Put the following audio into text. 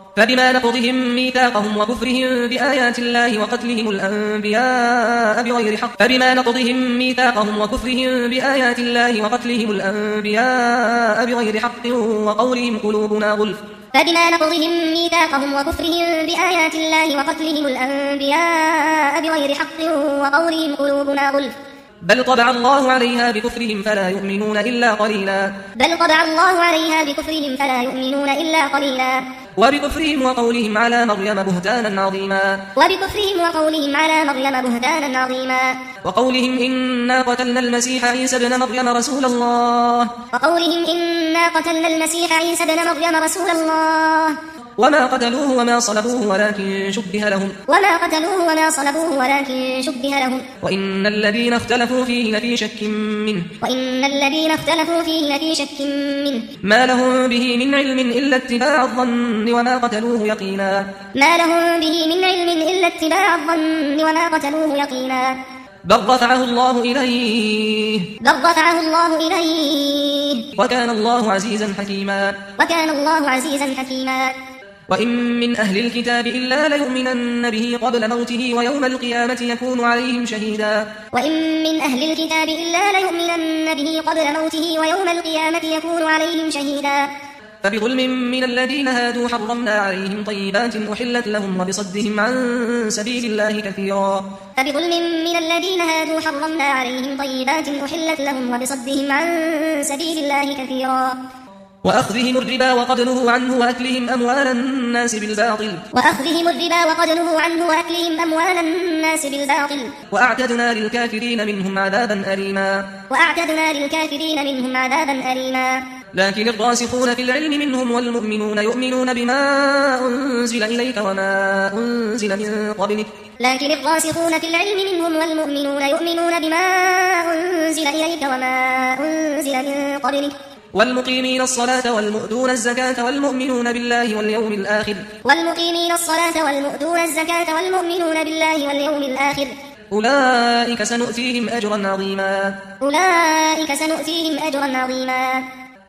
فبما نقضهم ميثاقهم وكفرهم بآيات الله وقتلهم الأنبياء بغير حق وقولهم قلوبنا غلف فبما نقضهم ميثاقهم وكفرهم بآيات الله وقتلهم الأنبياء بغير حق وقولهم قلوبنا غلف بل طبع الله عليها بكفرهم فلا يؤمنون إلا قليلا وبكفرهم وقولهم على مريم بهتانا عظيما وقولهم إنا قتلنا المسيح عيسى ابن مريم رسول الله وما قتلوه وما صلبوه ولكن شبه لهم وإن الذين اختلفوا فيه لفي شك منه ما لهم به من علم إلا اتباع الظن وما قتلوه يقينا بل رفعه الله إليه وكان الله عزيزا حكيما وإن من أهل الكتاب إلا ليؤمنن به قبل موته ويوم القيامة يكون عليهم شهيدا فبظلم من الذين هادوا حرمنا عليهم طيبات أحلت لهم وبصدهم عن سبيل الله كثيرا وأخذهم الربا وقد نهوا عنه وأكلهم أموال الناس بالباطل وأعتدنا للكافرين منهم عذابا أليما لكن الراسخون في العلم منهم والمؤمنون يؤمنون بما أنزل إليك وما أنزل من قبلك والمقيمين الصلاة والمؤتون الزكاة والمؤمنون بالله واليوم الآخر أولئك سنؤتيهم أجرا عظيما